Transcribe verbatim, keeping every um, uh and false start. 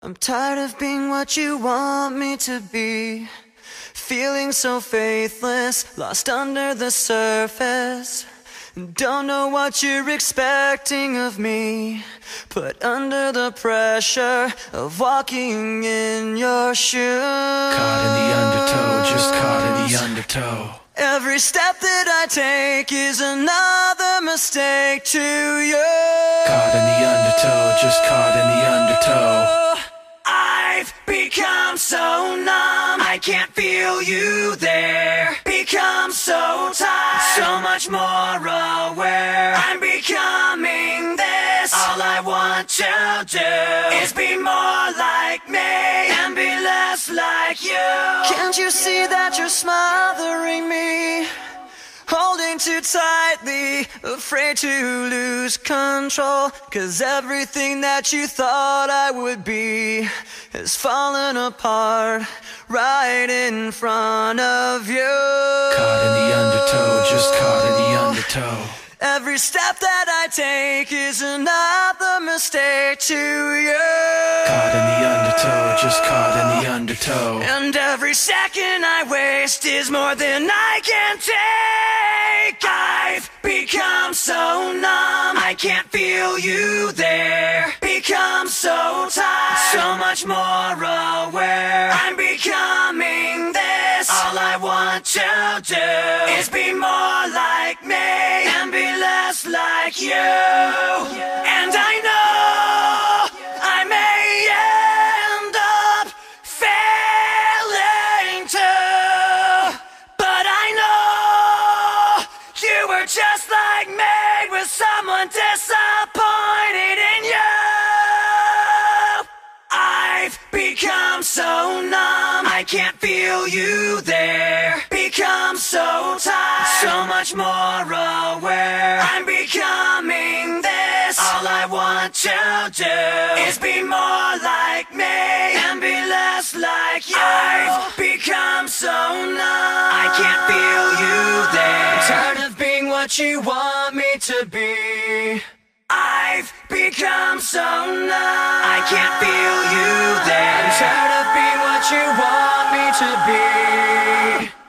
I'm tired of being what you want me to be, feeling so faithless, lost under the surface. Don't know what you're expecting of me, put under the pressure of walking in your shoes. Caught in the undertow, just caught in the undertow. Every step that I take is another mistake to you. Caught in the undertow, just caught in the undertow. I've become so numb, I can't feel you there. Become so tired, so much more aware. I'm becoming this. All I want to do is be more like me and be less like you. Can't you see that you're smothering me? Holding too tightly, afraid to lose control. Cause everything that you thought I would be has fallen apart right in front of you. Caught in the undertow, just caught in the undertow. Every step that I take is another mistake to you. Caught in the undertow, just caught in the undertow. And every second I waste is more than I can take. I've become so numb, I can't feel you there. Become so tired, so much more aware. I'm becoming this. All I want to do is be more like me and be less like you. And I know I may end up failing too, but I know you were just like me, with someone disappointed in you. I've become so numb, I can't feel you there. Become so tired, so much more aware. I'm becoming this. All I want to do is be more like me and be less like you. I've become so numb, I can't feel you there. I'm tired of being what you want me to be. I've become so numb, I can't feel you there. I'm tired of being what you want me to be.